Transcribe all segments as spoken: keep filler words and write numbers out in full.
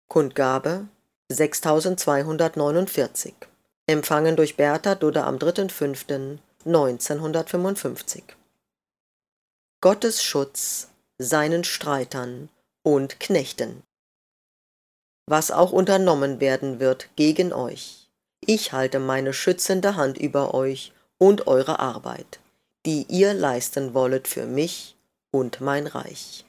Kundgabe sechstausendzweihundertneunundvierzig. Empfangen durch Bertha Dudde am dritter fünfter neunzehnhundertfünfundfünfzig. Gottes Schutz seinen Streitern und Knechten. Was auch unternommen werden wird gegen euch, ich halte meine schützende Hand über euch und eure Arbeit, die ihr leisten wollet für mich und mein Reich.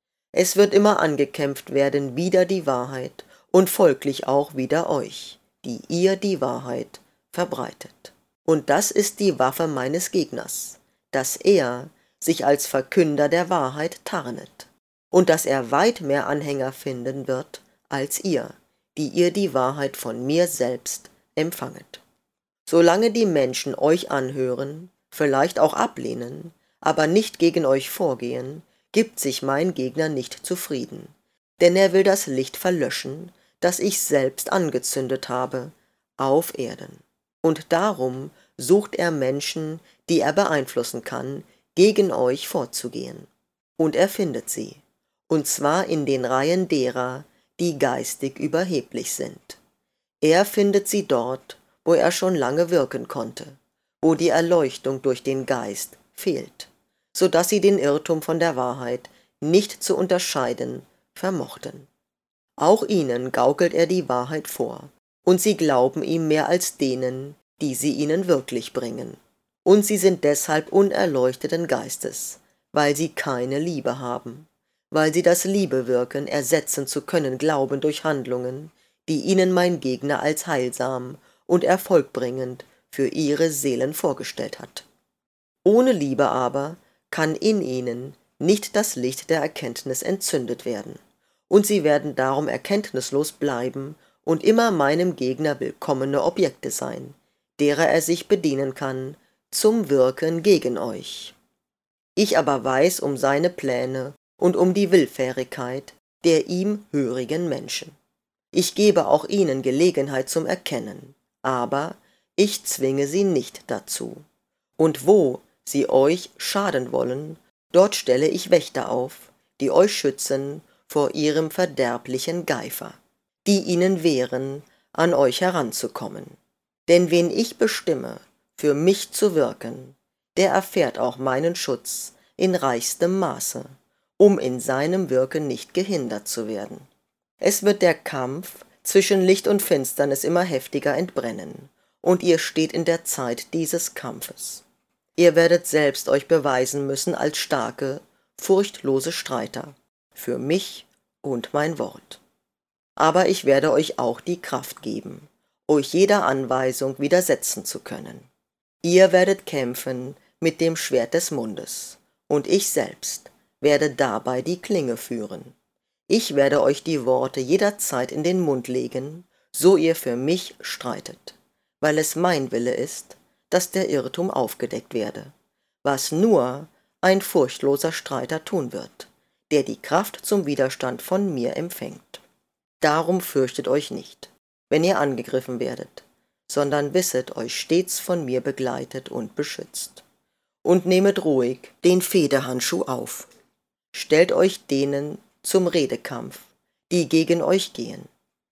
Es wird immer angekämpft werden wider die Wahrheit und folglich auch wider euch, die ihr die Wahrheit verbreitet. Und das ist die Waffe meines Gegners, dass er sich als Verkünder der Wahrheit tarnet und dass er weit mehr Anhänger finden wird als ihr, die ihr die Wahrheit von mir selbst empfanget. Solange die Menschen euch anhören, vielleicht auch ablehnen, aber nicht gegen euch vorgehen, gibt sich mein Gegner nicht zufrieden, denn er will das Licht verlöschen, das ich selbst angezündet habe, auf Erden. Und darum sucht er Menschen, die er beeinflussen kann, gegen euch vorzugehen. Und er findet sie, und zwar in den Reihen derer, die geistig überheblich sind. Er findet sie dort, wo er schon lange wirken konnte, wo die Erleuchtung durch den Geist fehlt, so dass sie den Irrtum von der Wahrheit nicht zu unterscheiden vermochten. Auch ihnen gaukelt er die Wahrheit vor, und sie glauben ihm mehr als denen, die sie ihnen wirklich bringen. Und sie sind deshalb unerleuchteten Geistes, weil sie keine Liebe haben, weil sie das Liebewirken ersetzen zu können glauben durch Handlungen, die ihnen mein Gegner als heilsam und erfolgbringend für ihre Seelen vorgestellt hat. Ohne Liebe aber kann in ihnen nicht das Licht der Erkenntnis entzündet werden, und sie werden darum erkenntnislos bleiben und immer meinem Gegner willkommene Objekte sein, derer er sich bedienen kann, zum Wirken gegen euch. Ich aber weiß um seine Pläne und um die Willfährigkeit der ihm hörigen Menschen. Ich gebe auch ihnen Gelegenheit zum Erkennen, aber ich zwinge sie nicht dazu. Und wo sie euch schaden wollen, dort stelle ich Wächter auf, die euch schützen vor ihrem verderblichen Geifer, die ihnen wehren, an euch heranzukommen. Denn wen ich bestimme, für mich zu wirken, der erfährt auch meinen Schutz in reichstem Maße, um in seinem Wirken nicht gehindert zu werden. Es wird der Kampf zwischen Licht und Finsternis immer heftiger entbrennen, und ihr steht in der Zeit dieses Kampfes. Ihr werdet selbst euch beweisen müssen als starke, furchtlose Streiter, für mich und mein Wort. Aber ich werde euch auch die Kraft geben, euch jeder Anweisung widersetzen zu können. Ihr werdet kämpfen mit dem Schwert des Mundes, und ich selbst werde dabei die Klinge führen. Ich werde euch die Worte jederzeit in den Mund legen, so ihr für mich streitet, weil es mein Wille ist, dass der Irrtum aufgedeckt werde, was nur ein furchtloser Streiter tun wird, der die Kraft zum Widerstand von mir empfängt. Darum fürchtet euch nicht, wenn ihr angegriffen werdet, sondern wisset euch stets von mir begleitet und beschützt. Und nehmet ruhig den Federhandschuh auf. Stellt euch denen zum Redekampf, die gegen euch gehen.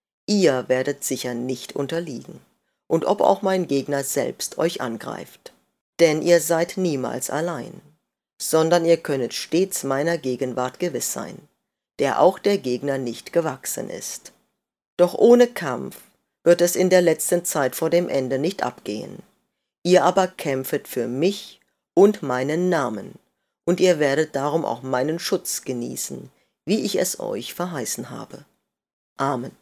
Ihr werdet sicher nicht unterliegen, und ob auch mein Gegner selbst euch angreift. Denn ihr seid niemals allein, sondern ihr könnet stets meiner Gegenwart gewiss sein, der auch der Gegner nicht gewachsen ist. Doch ohne Kampf wird es in der letzten Zeit vor dem Ende nicht abgehen. Ihr aber kämpfet für mich und meinen Namen, und ihr werdet darum auch meinen Schutz genießen, wie ich es euch verheißen habe. Amen.